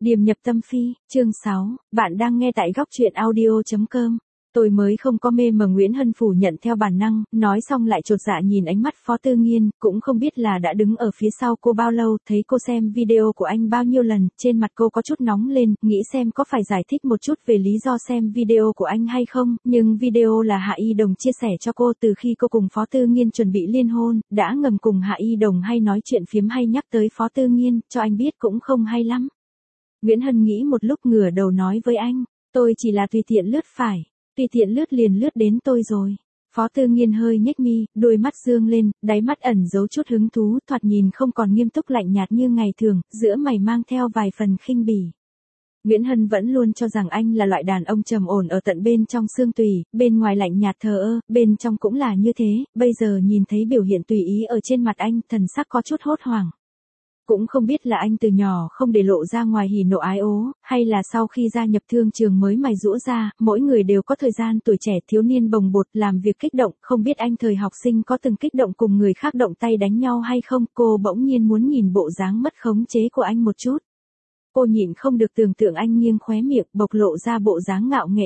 Điềm nhập tâm phi, chương 6, bạn đang nghe tại góc truyện audio.com. Tôi mới không có mê mà Nguyễn Hân phủ nhận theo bản năng, nói xong lại chột dạ nhìn ánh mắt Phó Tư Nghiên, cũng không biết là đã đứng ở phía sau cô bao lâu, thấy cô xem video của anh bao nhiêu lần, trên mặt cô có chút nóng lên, nghĩ xem có phải giải thích một chút về lý do xem video của anh hay không, nhưng video là Hạ Y Đồng chia sẻ cho cô từ khi cô cùng Phó Tư Nghiên chuẩn bị liên hôn, đã ngầm cùng Hạ Y Đồng hay nói chuyện phiếm hay nhắc tới Phó Tư Nghiên, cho anh biết cũng không hay lắm. Nguyễn Hân nghĩ một lúc ngửa đầu nói với anh, tôi chỉ là tùy tiện lướt phải. Tùy tiện lướt liền lướt đến tôi rồi. Phó Tư Nghiên hơi nhếch mi, đôi mắt dương lên, đáy mắt ẩn giấu chút hứng thú, thoạt nhìn không còn nghiêm túc lạnh nhạt như ngày thường, giữa mày mang theo vài phần khinh bỉ. Nguyễn Hân vẫn luôn cho rằng anh là loại đàn ông trầm ổn ở tận bên trong xương tủy, bên ngoài lạnh nhạt thờ ơ, bên trong cũng là như thế, bây giờ nhìn thấy biểu hiện tùy ý ở trên mặt anh, thần sắc có chút hốt hoảng. Cũng không biết là anh từ nhỏ không để lộ ra ngoài hỉ nộ ái ố, hay là sau khi gia nhập thương trường mới mày rũa ra, mỗi người đều có thời gian tuổi trẻ thiếu niên bồng bột làm việc kích động, không biết anh thời học sinh có từng kích động cùng người khác động tay đánh nhau hay không, cô bỗng nhiên muốn nhìn bộ dáng mất khống chế của anh một chút. Cô nhịn không được tưởng tượng anh nghiêng khóe miệng, bộc lộ ra bộ dáng ngạo nghễ.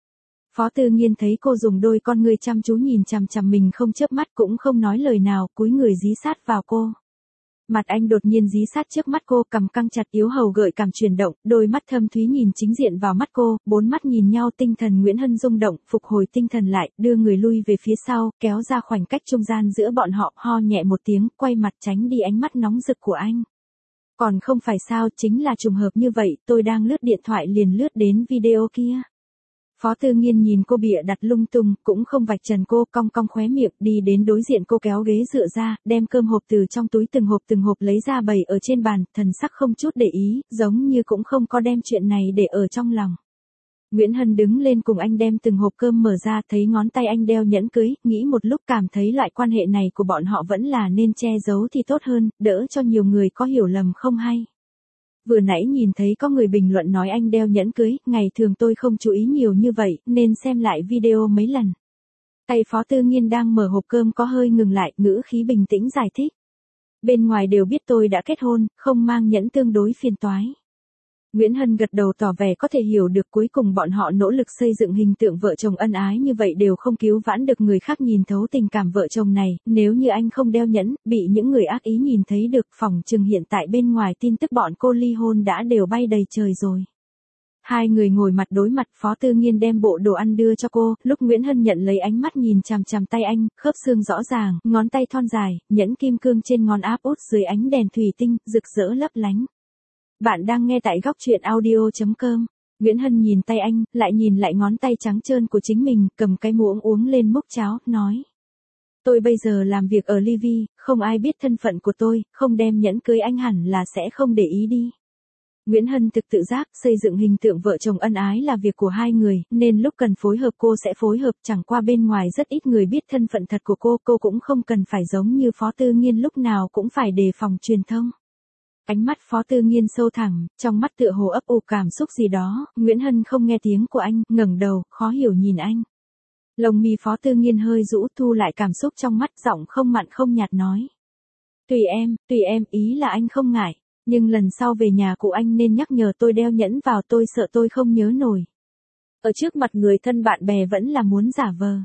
Phó Tư Nghiên thấy cô dùng đôi con ngươi chăm chú nhìn chằm chằm mình không chớp mắt cũng không nói lời nào, cúi người dí sát vào cô. Mặt anh đột nhiên dí sát trước mắt cô, cằm căng chặt, yếu hầu gợi cảm chuyển động, đôi mắt thâm thúy nhìn chính diện vào mắt cô, bốn mắt nhìn nhau, tinh thần Nguyễn Hân rung động, phục hồi tinh thần lại, đưa người lui về phía sau, kéo ra khoảnh cách trung gian giữa bọn họ, ho nhẹ một tiếng, quay mặt tránh đi ánh mắt nóng rực của anh. Còn không phải sao, chính là trùng hợp như vậy, tôi đang lướt điện thoại liền lướt đến video kia. Phó Tư Nghiên nhìn cô bịa đặt lung tung, cũng không vạch trần cô, cong cong khóe miệng, đi đến đối diện cô kéo ghế dựa ra, đem cơm hộp từ trong túi từng hộp lấy ra bày ở trên bàn, thần sắc không chút để ý, giống như cũng không có đem chuyện này để ở trong lòng. Nguyễn Hân đứng lên cùng anh đem từng hộp cơm mở ra, thấy ngón tay anh đeo nhẫn cưới, nghĩ một lúc cảm thấy loại quan hệ này của bọn họ vẫn là nên che giấu thì tốt hơn, đỡ cho nhiều người có hiểu lầm không hay. Vừa nãy nhìn thấy có người bình luận nói anh đeo nhẫn cưới, ngày thường tôi không chú ý nhiều như vậy, nên xem lại video mấy lần. Tay Phó Tư Nghiên đang mở hộp cơm có hơi ngừng lại, ngữ khí bình tĩnh giải thích. Bên ngoài đều biết tôi đã kết hôn, không mang nhẫn tương đối phiền toái. Nguyễn Hân gật đầu tỏ vẻ có thể hiểu được, cuối cùng bọn họ nỗ lực xây dựng hình tượng vợ chồng ân ái như vậy đều không cứu vãn được người khác nhìn thấu tình cảm vợ chồng này, nếu như anh không đeo nhẫn, bị những người ác ý nhìn thấy được, phỏng chừng hiện tại bên ngoài tin tức bọn cô ly hôn đã đều bay đầy trời rồi. Hai người ngồi mặt đối mặt, Phó Tư Nghiên đem bộ đồ ăn đưa cho cô, lúc Nguyễn Hân nhận lấy ánh mắt nhìn chằm chằm tay anh, khớp xương rõ ràng, ngón tay thon dài, nhẫn kim cương trên ngón áp út dưới ánh đèn thủy tinh, rực rỡ lấp lánh. Bạn đang nghe tại góc truyện audio.com. Nguyễn Hân nhìn tay anh, lại nhìn lại ngón tay trắng trơn của chính mình, cầm cái muỗng uống lên múc cháo, nói. Tôi bây giờ làm việc ở Livy, không ai biết thân phận của tôi, không đem nhẫn cưới anh hẳn là sẽ không để ý đi. Nguyễn Hân thực tự giác, xây dựng hình tượng vợ chồng ân ái là việc của hai người, nên lúc cần phối hợp cô sẽ phối hợp, chẳng qua bên ngoài rất ít người biết thân phận thật của cô cũng không cần phải giống như Phó Tư Nghiên lúc nào cũng phải đề phòng truyền thông. Ánh mắt Phó Tư Nghiên sâu thẳm, trong mắt tựa hồ ấp ủ cảm xúc gì đó, Nguyễn Hân không nghe tiếng của anh, ngẩng đầu, khó hiểu nhìn anh. Lông mi Phó Tư Nghiên hơi rũ, thu lại cảm xúc trong mắt, giọng không mặn không nhạt nói. Tùy em, ý là anh không ngại, nhưng lần sau về nhà cụ anh nên nhắc nhở tôi đeo nhẫn vào, tôi sợ tôi không nhớ nổi. Ở trước mặt người thân bạn bè vẫn là muốn giả vờ.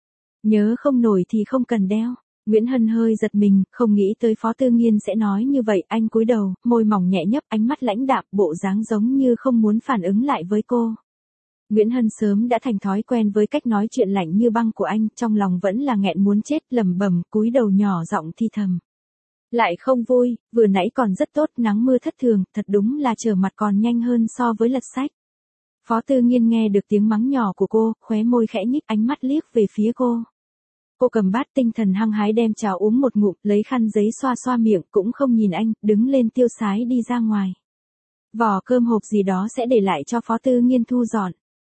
Nhớ không nổi thì không cần đeo. Nguyễn Hân hơi giật mình, không nghĩ tới Phó Tư Nghiên sẽ nói như vậy, anh cúi đầu, môi mỏng nhẹ nhấp, ánh mắt lãnh đạm, bộ dáng giống như không muốn phản ứng lại với cô. Nguyễn Hân sớm đã thành thói quen với cách nói chuyện lạnh như băng của anh, trong lòng vẫn là nghẹn muốn chết, lẩm bẩm, cúi đầu nhỏ giọng thi thầm. Lại không vui, vừa nãy còn rất tốt, nắng mưa thất thường, thật đúng là trở mặt còn nhanh hơn so với lật sách. Phó Tư Nghiên nghe được tiếng mắng nhỏ của cô, khóe môi khẽ nhích, ánh mắt liếc về phía cô. Cô cầm bát, tinh thần hăng hái đem cháo uống một ngụm, lấy khăn giấy xoa xoa miệng, cũng không nhìn anh, đứng lên tiêu sái đi ra ngoài. Vỏ cơm hộp gì đó sẽ để lại cho Phó Tư Nghiên thu dọn.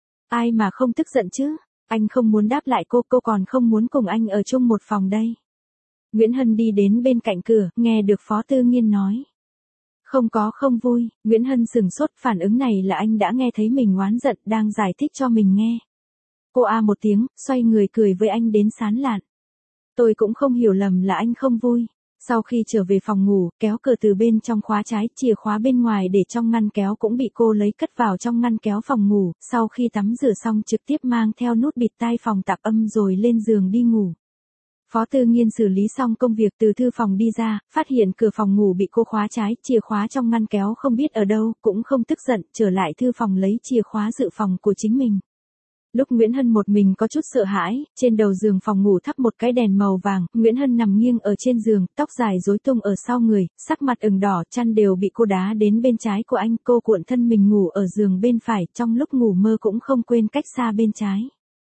Ai mà không tức giận chứ, anh không muốn đáp lại cô còn không muốn cùng anh ở chung một phòng đây. Nguyễn Hân đi đến bên cạnh cửa, nghe được Phó Tư Nghiên nói. Không vui, Nguyễn Hân sửng sốt, phản ứng này là anh đã nghe thấy mình oán giận, đang giải thích cho mình nghe. Cô một tiếng, xoay người cười với anh đến sán lạn. Tôi cũng không hiểu lầm là anh không vui. Sau khi trở về phòng ngủ, kéo cửa từ bên trong khóa trái, chìa khóa bên ngoài để trong ngăn kéo cũng bị cô lấy cất vào trong ngăn kéo phòng ngủ, sau khi tắm rửa xong trực tiếp mang theo nút bịt tai phòng tạp âm rồi lên giường đi ngủ. Phó Tư Nghiên xử lý xong công việc từ thư phòng đi ra, phát hiện cửa phòng ngủ bị cô khóa trái, chìa khóa trong ngăn kéo không biết ở đâu, cũng không tức giận, trở lại thư phòng lấy chìa khóa dự phòng của chính mình. Lúc Nguyễn Hân một mình có chút sợ hãi, trên đầu giường phòng ngủ thắp một cái đèn màu vàng, Nguyễn Hân nằm nghiêng ở trên giường, tóc dài rối tung ở sau người, sắc mặt ửng đỏ, chăn đều bị cô đá đến bên trái của anh, cô cuộn thân mình ngủ ở giường bên phải, trong lúc ngủ mơ cũng không quên cách xa bên trái.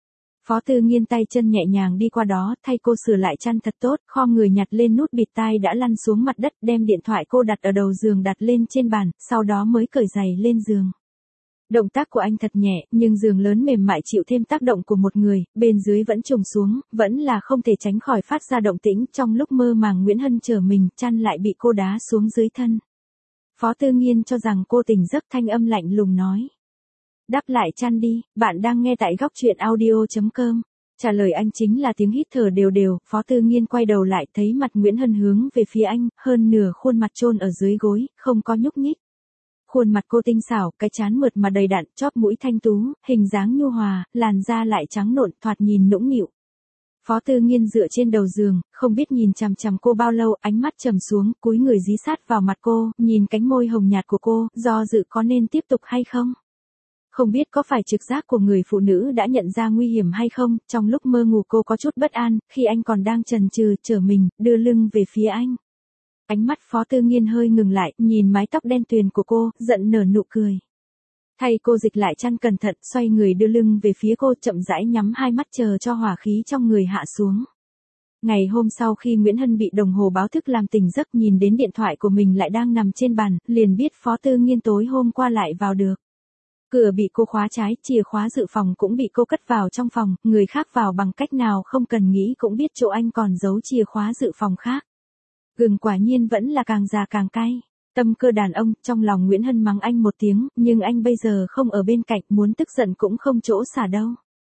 Phó Tư Nghiên tay chân nhẹ nhàng đi qua đó, thay cô sửa lại chăn thật tốt, khom người nhặt lên nút bịt tai đã lăn xuống mặt đất, đem điện thoại cô đặt ở đầu giường đặt lên trên bàn, sau đó mới cởi giày lên giường. Động tác của anh thật nhẹ, nhưng giường lớn mềm mại chịu thêm tác động của một người, bên dưới vẫn trùng xuống, vẫn là không thể tránh khỏi phát ra động tĩnh, trong lúc mơ màng Nguyễn Hân trở mình, chăn lại bị cô đá xuống dưới thân. Phó Tư Nghiên cho rằng cô tỉnh giấc, thanh âm lạnh lùng nói. Đắp lại chăn đi, bạn đang nghe tại góc truyện audio.com. Trả lời anh chính là tiếng hít thở đều đều, Phó Tư Nghiên quay đầu lại thấy mặt Nguyễn Hân hướng về phía anh, hơn nửa khuôn mặt chôn ở dưới gối, không có nhúc nhích. Khuôn mặt cô tinh xảo, cái trán mượt mà đầy đặn, chóp mũi thanh tú, hình dáng nhu hòa, làn da lại trắng nộn, thoạt nhìn nũng nịu. Phó Tư Nghiên dựa trên đầu giường, không biết nhìn chằm chằm cô bao lâu, ánh mắt trầm xuống, cúi người dí sát vào mặt cô, nhìn cánh môi hồng nhạt của cô, do dự có nên tiếp tục hay không. Không biết có phải trực giác của người phụ nữ đã nhận ra nguy hiểm hay không, trong lúc mơ ngủ cô có chút bất an, khi anh còn đang chần chừ, trở mình, đưa lưng về phía anh. Ánh mắt Phó Tư Nghiên hơi ngừng lại, nhìn mái tóc đen tuyền của cô, giận nở nụ cười. Thay cô dịch lại chăn cẩn thận, xoay người đưa lưng về phía cô, chậm rãi nhắm hai mắt chờ cho hỏa khí trong người hạ xuống. Ngày hôm sau khi Nguyễn Hân bị đồng hồ báo thức làm tỉnh giấc, nhìn đến điện thoại của mình lại đang nằm trên bàn, liền biết Phó Tư Nghiên tối hôm qua lại vào được. Cửa bị cô khóa trái, chìa khóa dự phòng cũng bị cô cất vào trong phòng, người khác vào bằng cách nào không cần nghĩ cũng biết chỗ anh còn giấu chìa khóa dự phòng khác. Gừng quả nhiên vẫn là càng già càng cay. Tâm cơ đàn ông, trong lòng Nguyễn Hân mắng anh một tiếng, nhưng anh bây giờ không ở bên cạnh, muốn tức giận cũng không chỗ xả đâu.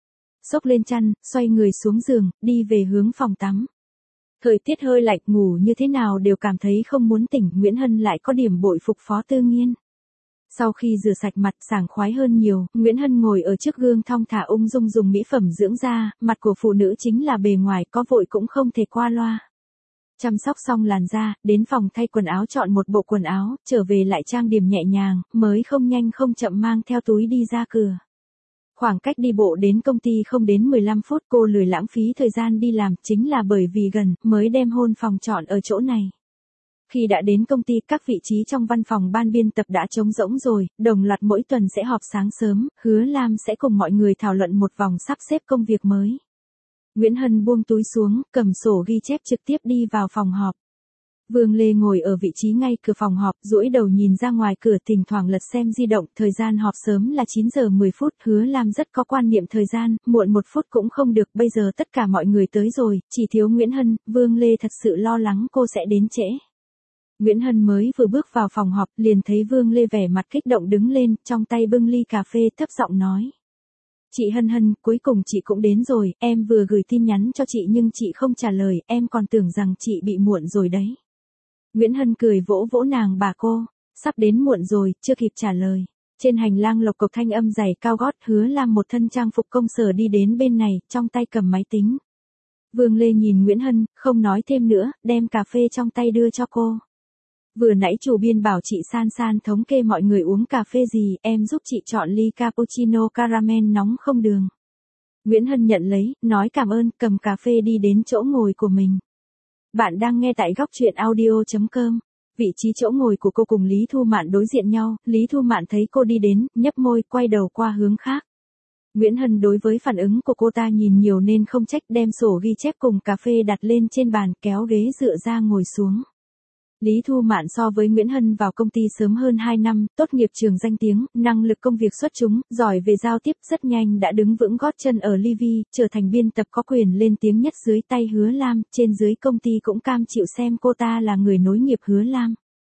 Xốc lên chăn, xoay người xuống giường, đi về hướng phòng tắm. Thời tiết hơi lạnh, ngủ như thế nào đều cảm thấy không muốn tỉnh, Nguyễn Hân lại có điểm bội phục Phó Tư Nghiên. Sau khi rửa sạch mặt, sảng khoái hơn nhiều, Nguyễn Hân ngồi ở trước gương thong thả ung dung dùng mỹ phẩm dưỡng da, mặt của phụ nữ chính là bề ngoài, có vội cũng không thể qua loa. Chăm sóc xong làn da, đến phòng thay quần áo chọn một bộ quần áo, trở về lại trang điểm nhẹ nhàng, mới không nhanh không chậm mang theo túi đi ra cửa. Khoảng cách đi bộ đến công ty không đến 15 phút, cô lười lãng phí thời gian đi làm, chính là bởi vì gần, mới đem hôn phòng chọn ở chỗ này. Khi đã đến công ty, các vị trí trong văn phòng ban biên tập đã trống rỗng rồi, đồng loạt mỗi tuần sẽ họp sáng sớm, Hứa Lam sẽ cùng mọi người thảo luận một vòng sắp xếp công việc mới. Nguyễn Hân buông túi xuống, cầm sổ ghi chép trực tiếp đi vào phòng họp. Vương Lê ngồi ở vị trí ngay cửa phòng họp, duỗi đầu nhìn ra ngoài cửa, thỉnh thoảng lật xem di động, thời gian họp sớm là 9 giờ 10 phút, Hứa Lam rất có quan niệm thời gian, muộn 1 phút cũng không được, bây giờ tất cả mọi người tới rồi, chỉ thiếu Nguyễn Hân, Vương Lê thật sự lo lắng cô sẽ đến trễ. Nguyễn Hân mới vừa bước vào phòng họp, liền thấy Vương Lê vẻ mặt kích động đứng lên, trong tay bưng ly cà phê, thấp giọng nói. Chị Hân, cuối cùng chị cũng đến rồi, em vừa gửi tin nhắn cho chị nhưng chị không trả lời, em còn tưởng rằng chị bị muộn rồi đấy. Nguyễn Hân cười vỗ vỗ nàng bà cô, sắp đến muộn rồi, chưa kịp trả lời. Trên hành lang lộc cộc thanh âm giày cao gót, Hứa Lam một thân trang phục công sở đi đến bên này, trong tay cầm máy tính. Vương Lê nhìn Nguyễn Hân, không nói thêm nữa, đem cà phê trong tay đưa cho cô. Vừa nãy chủ biên bảo chị San San thống kê mọi người uống cà phê gì, em giúp chị chọn ly cappuccino caramel nóng không đường. Nguyễn Hân nhận lấy, nói cảm ơn, cầm cà phê đi đến chỗ ngồi của mình. Bạn đang nghe tại góc truyện audio.com. Vị trí chỗ ngồi của cô cùng Lý Thu Mạn đối diện nhau, Lý Thu Mạn thấy cô đi đến, nhấp môi, quay đầu qua hướng khác. Nguyễn Hân đối với phản ứng của cô ta nhìn nhiều nên không trách, đem sổ ghi chép cùng cà phê đặt lên trên bàn, kéo ghế dựa ra ngồi xuống. Lý Thu Mạn so với Nguyễn Hân vào công ty sớm hơn 2 năm, tốt nghiệp trường danh tiếng, năng lực công việc xuất chúng, giỏi về giao tiếp, rất nhanh đã đứng vững gót chân ở Livy, trở thành biên tập có quyền lên tiếng nhất dưới tay Hứa Lam, trên dưới công ty cũng cam chịu xem cô ta là người nối nghiệp Hứa Lam.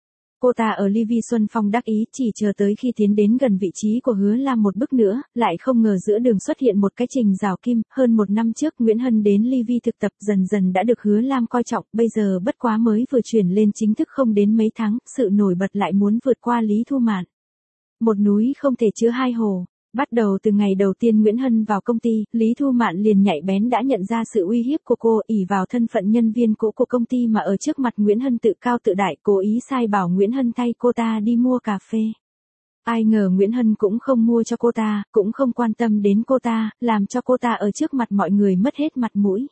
cô ta ở Ly Vi Xuân Phong đắc ý chỉ chờ tới khi tiến đến gần vị trí của Hứa Lam một bước nữa, lại không ngờ giữa đường xuất hiện một cái trình rào kim. Hơn một năm trước Nguyễn Hân đến Ly Vi thực tập dần dần đã được Hứa Lam coi trọng, bây giờ bất quá mới vừa chuyển lên chính thức không đến mấy tháng, sự nổi bật lại muốn vượt qua Lý Thu Mạn. Một núi không thể chứa hai hồ. Bắt đầu từ ngày đầu tiên Nguyễn Hân vào công ty, Lý Thu Mạn liền nhạy bén đã nhận ra sự uy hiếp của cô, ỷ vào thân phận nhân viên cũ của công ty mà ở trước mặt Nguyễn Hân tự cao tự đại, cố ý sai bảo Nguyễn Hân thay cô ta đi mua cà phê. Ai ngờ Nguyễn Hân cũng không mua cho cô ta, cũng không quan tâm đến cô ta, làm cho cô ta ở trước mặt mọi người mất hết mặt mũi.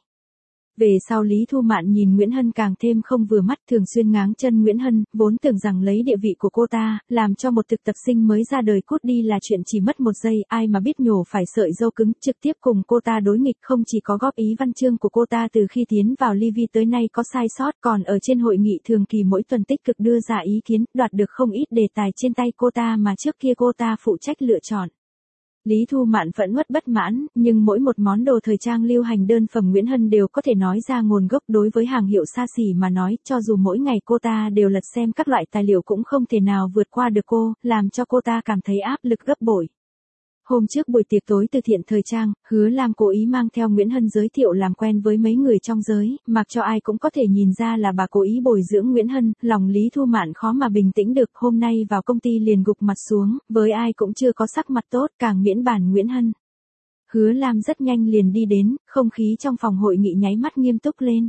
Về sau Lý Thu Mạn nhìn Nguyễn Hân càng thêm không vừa mắt, thường xuyên ngáng chân Nguyễn Hân, vốn tưởng rằng lấy địa vị của cô ta, làm cho một thực tập sinh mới ra đời cút đi là chuyện chỉ mất một giây, ai mà biết nhổ phải sợi dâu cứng, trực tiếp cùng cô ta đối nghịch, không chỉ có góp ý văn chương của cô ta từ khi tiến vào Ly Vi tới nay có sai sót, còn ở trên hội nghị thường kỳ mỗi tuần tích cực đưa ra ý kiến, đoạt được không ít đề tài trên tay cô ta mà trước kia cô ta phụ trách lựa chọn. Lý Thu Mạn phẫn uất bất mãn, nhưng mỗi một món đồ thời trang lưu hành đơn phẩm Nguyễn Hân đều có thể nói ra nguồn gốc, đối với hàng hiệu xa xỉ mà nói, cho dù mỗi ngày cô ta đều lật xem các loại tài liệu cũng không thể nào vượt qua được cô, làm cho cô ta cảm thấy áp lực gấp bội. Hôm trước buổi tiệc tối từ thiện thời trang, Hứa Lam cố ý mang theo Nguyễn Hân giới thiệu làm quen với mấy người trong giới, mặc cho ai cũng có thể nhìn ra là bà cố ý bồi dưỡng Nguyễn Hân, lòng Lý Thu Mạn khó mà bình tĩnh được, hôm nay vào công ty liền gục mặt xuống, với ai cũng chưa có sắc mặt tốt, càng miễn bàn Nguyễn Hân. Hứa Lam rất nhanh liền đi đến, không khí trong phòng hội nghị nháy mắt nghiêm túc lên.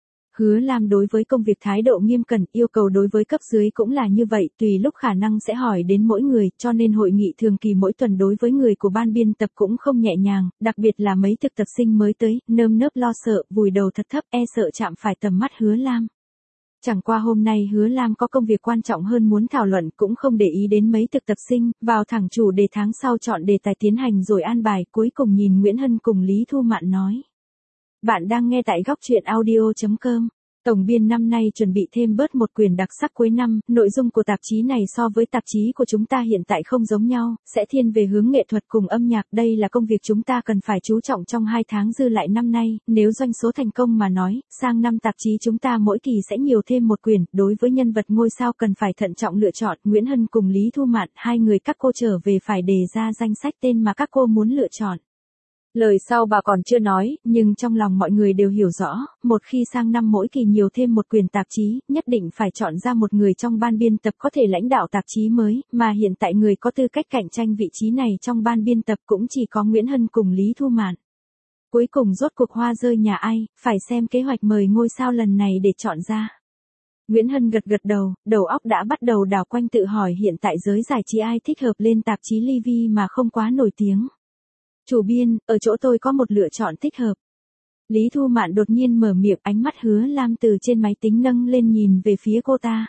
Hứa Lam đối với công việc thái độ nghiêm cẩn, yêu cầu đối với cấp dưới cũng là như vậy, tùy lúc khả năng sẽ hỏi đến mỗi người, cho nên hội nghị thường kỳ mỗi tuần đối với người của ban biên tập cũng không nhẹ nhàng, đặc biệt là mấy thực tập sinh mới tới, nơm nớp lo sợ, vùi đầu thật thấp, e sợ chạm phải tầm mắt Hứa Lam. Chẳng qua hôm nay Hứa Lam có công việc quan trọng hơn muốn thảo luận, cũng không để ý đến mấy thực tập sinh, vào thẳng chủ đề tháng sau chọn đề tài tiến hành rồi an bài, cuối cùng nhìn Nguyễn Hân cùng Lý Thu Mạn nói. Bạn đang nghe tại góc truyện audio.com. Tổng biên năm nay chuẩn bị thêm bớt một quyển đặc sắc cuối năm, nội dung của tạp chí này so với tạp chí của chúng ta hiện tại không giống nhau, sẽ thiên về hướng nghệ thuật cùng âm nhạc, đây là công việc chúng ta cần phải chú trọng trong 2 tháng dư lại năm nay, nếu doanh số thành công mà nói, sang năm tạp chí chúng ta mỗi kỳ sẽ nhiều thêm một quyển, đối với nhân vật ngôi sao cần phải thận trọng lựa chọn, Nguyễn Hân cùng Lý Thu Mạn, hai người các cô trở về phải đề ra danh sách tên mà các cô muốn lựa chọn. Lời sau bà còn chưa nói, nhưng trong lòng mọi người đều hiểu rõ, một khi sang năm mỗi kỳ nhiều thêm một quyển tạp chí, nhất định phải chọn ra một người trong ban biên tập có thể lãnh đạo tạp chí mới, mà hiện tại người có tư cách cạnh tranh vị trí này trong ban biên tập cũng chỉ có Nguyễn Hân cùng Lý Thu Mạn. Cuối cùng rốt cuộc hoa rơi nhà ai, phải xem kế hoạch mời ngôi sao lần này để chọn ra. Nguyễn Hân gật gật đầu, đầu óc đã bắt đầu đảo quanh tự hỏi hiện tại giới giải trí ai thích hợp lên tạp chí Ly Vi mà không quá nổi tiếng. Chủ biên, ở chỗ tôi có một lựa chọn thích hợp. Lý Thu Mạn đột nhiên mở miệng, ánh mắt Hứa Lam từ trên máy tính nâng lên nhìn về phía cô ta.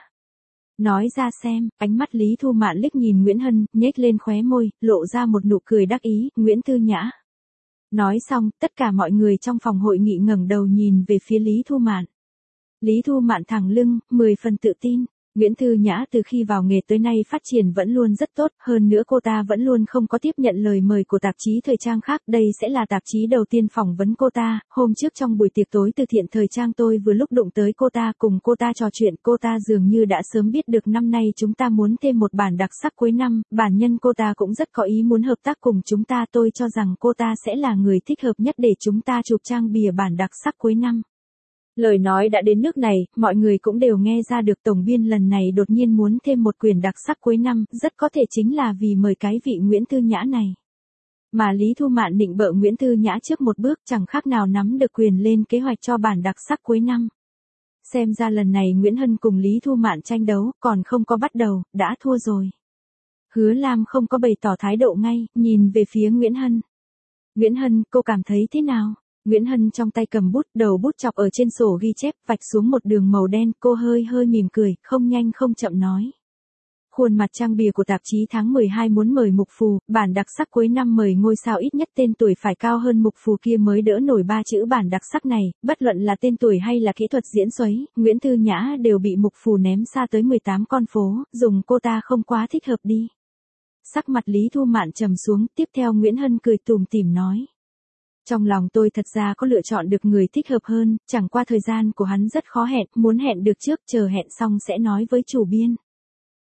Nói ra xem, ánh mắt Lý Thu Mạn liếc nhìn Nguyễn Hân, nhếch lên khóe môi, lộ ra một nụ cười đắc ý, Nguyễn Thư Nhã. Nói xong, tất cả mọi người trong phòng hội nghị ngẩng đầu nhìn về phía Lý Thu Mạn. Lý Thu Mạn thẳng lưng, 10 phần tự tin. Nguyễn Thư Nhã từ khi vào nghề tới nay phát triển vẫn luôn rất tốt, hơn nữa cô ta vẫn luôn không có tiếp nhận lời mời của tạp chí thời trang khác, đây sẽ là tạp chí đầu tiên phỏng vấn cô ta. Hôm trước trong buổi tiệc tối từ thiện thời trang tôi vừa lúc đụng tới cô ta, cùng cô ta trò chuyện, cô ta dường như đã sớm biết được năm nay chúng ta muốn thêm một bản đặc sắc cuối năm, bản nhân cô ta cũng rất có ý muốn hợp tác cùng chúng ta, tôi cho rằng cô ta sẽ là người thích hợp nhất để chúng ta chụp trang bìa bản đặc sắc cuối năm. Lời nói đã đến nước này, mọi người cũng đều nghe ra được tổng biên lần này đột nhiên muốn thêm một quyển đặc sắc cuối năm, rất có thể chính là vì mời cái vị Nguyễn Thư Nhã này. Mà Lý Thu Mạn nịnh bợ Nguyễn Thư Nhã trước một bước, chẳng khác nào nắm được quyền lên kế hoạch cho bản đặc sắc cuối năm. Xem ra lần này Nguyễn Hân cùng Lý Thu Mạn tranh đấu, còn không có bắt đầu, đã thua rồi. Hứa Lam không có bày tỏ thái độ ngay, nhìn về phía Nguyễn Hân. Nguyễn Hân, cô cảm thấy thế nào? Nguyễn Hân trong tay cầm bút, đầu bút chọc ở trên sổ ghi chép, vạch xuống một đường màu đen, cô hơi mỉm cười, không nhanh không chậm nói. Khuôn mặt trang bìa của tạp chí tháng 12 muốn mời mục phù, bản đặc sắc cuối năm mời ngôi sao ít nhất tên tuổi phải cao hơn mục phù kia mới đỡ nổi 3 chữ bản đặc sắc này, bất luận là tên tuổi hay là kỹ thuật diễn xoáy, Nguyễn Thư Nhã đều bị mục phù ném xa tới 18 con phố, dùng cô ta không quá thích hợp đi. Sắc mặt Lý Thu Mạn trầm xuống, tiếp theo Nguyễn Hân cười tủm tỉm nói. Trong lòng tôi thật ra có lựa chọn được người thích hợp hơn, chẳng qua thời gian của hắn rất khó hẹn, muốn hẹn được trước, chờ hẹn xong sẽ nói với chủ biên.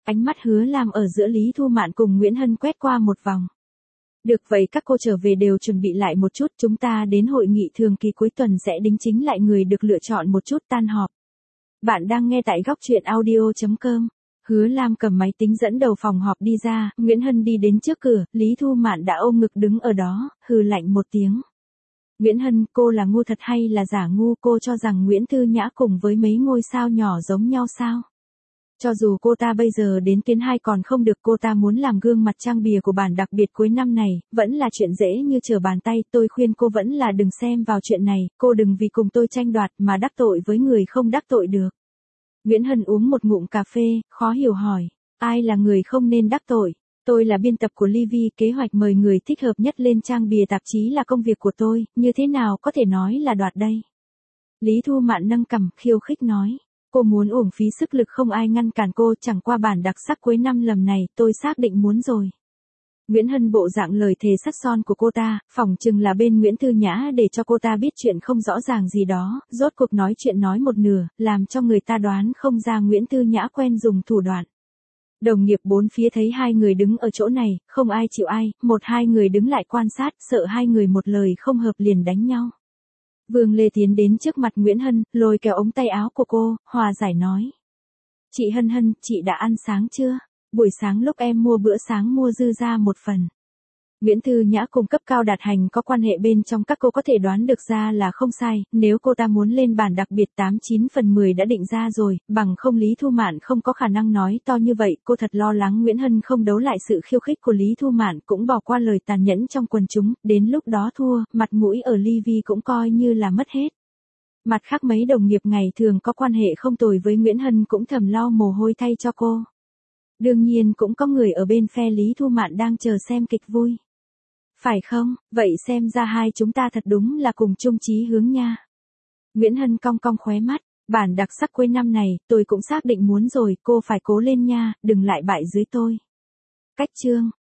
Ánh mắt Hứa Lam ở giữa Lý Thu Mạn cùng Nguyễn Hân quét qua một vòng. Được vậy các cô trở về đều chuẩn bị lại một chút, chúng ta đến hội nghị thường kỳ cuối tuần sẽ đính chính lại người được lựa chọn một chút tan họp. Bạn đang nghe tại góc truyện audio.com. Hứa Lam cầm máy tính dẫn đầu phòng họp đi ra, Nguyễn Hân đi đến trước cửa, Lý Thu Mạn đã ôm ngực đứng ở đó, hừ lạnh một tiếng. Nguyễn Hân, cô là ngu thật hay là giả ngu? Cô cho rằng Nguyễn Thư Nhã cùng với mấy ngôi sao nhỏ giống nhau sao? Cho dù cô ta bây giờ đến tuyến 2 còn không được, cô ta muốn làm gương mặt trang bìa của bản đặc biệt cuối năm này, vẫn là chuyện dễ như trở bàn tay. Tôi khuyên cô vẫn là đừng xem vào chuyện này, cô đừng vì cùng tôi tranh đoạt mà đắc tội với người không đắc tội được. Nguyễn Hân uống một ngụm cà phê, khó hiểu hỏi, ai là người không nên đắc tội? Tôi là biên tập của Livy, kế hoạch mời người thích hợp nhất lên trang bìa tạp chí là công việc của tôi, như thế nào có thể nói là đoạt đây? Lý Thu Mạn nâng cằm, khiêu khích nói. Cô muốn uổng phí sức lực không ai ngăn cản cô, chẳng qua bản đặc sắc cuối năm lần này, tôi xác định muốn rồi. Nguyễn Hân bộ dạng lời thề sắt son của cô ta, phỏng chừng là bên Nguyễn Thư Nhã để cho cô ta biết chuyện không rõ ràng gì đó, rốt cuộc nói chuyện nói một nửa, làm cho người ta đoán không ra Nguyễn Thư Nhã quen dùng thủ đoạn. Đồng nghiệp bốn phía thấy hai người đứng ở chỗ này, không ai chịu ai, một hai người đứng lại quan sát, sợ hai người một lời không hợp liền đánh nhau. Vương Lê tiến đến trước mặt Nguyễn Hân, lôi kéo ống tay áo của cô, hòa giải nói. Chị Hân Hân, chị đã ăn sáng chưa? Buổi sáng lúc em mua bữa sáng mua dư ra một phần. Nguyễn Thư Nhã cùng cấp cao đạt hành có quan hệ bên trong, các cô có thể đoán được ra là không sai, nếu cô ta muốn lên bản đặc biệt 89 phần 10 đã định ra rồi, bằng không Lý Thu Mạn không có khả năng nói to như vậy. Cô thật lo lắng Nguyễn Hân không đấu lại sự khiêu khích của Lý Thu Mạn, cũng bỏ qua lời tàn nhẫn trong quần chúng, đến lúc đó thua, mặt mũi ở Livy cũng coi như là mất hết. Mặt khác mấy đồng nghiệp ngày thường có quan hệ không tồi với Nguyễn Hân cũng thầm lau mồ hôi thay cho cô. Đương nhiên cũng có người ở bên phe Lý Thu Mạn đang chờ xem kịch vui. Phải không, vậy xem ra hai chúng ta thật đúng là cùng chung chí hướng nha. Nguyễn Hân cong cong khóe mắt, bản đặc sắc cuối năm này, tôi cũng xác định muốn rồi, cô phải cố lên nha, đừng lại bại dưới tôi. Cách chương.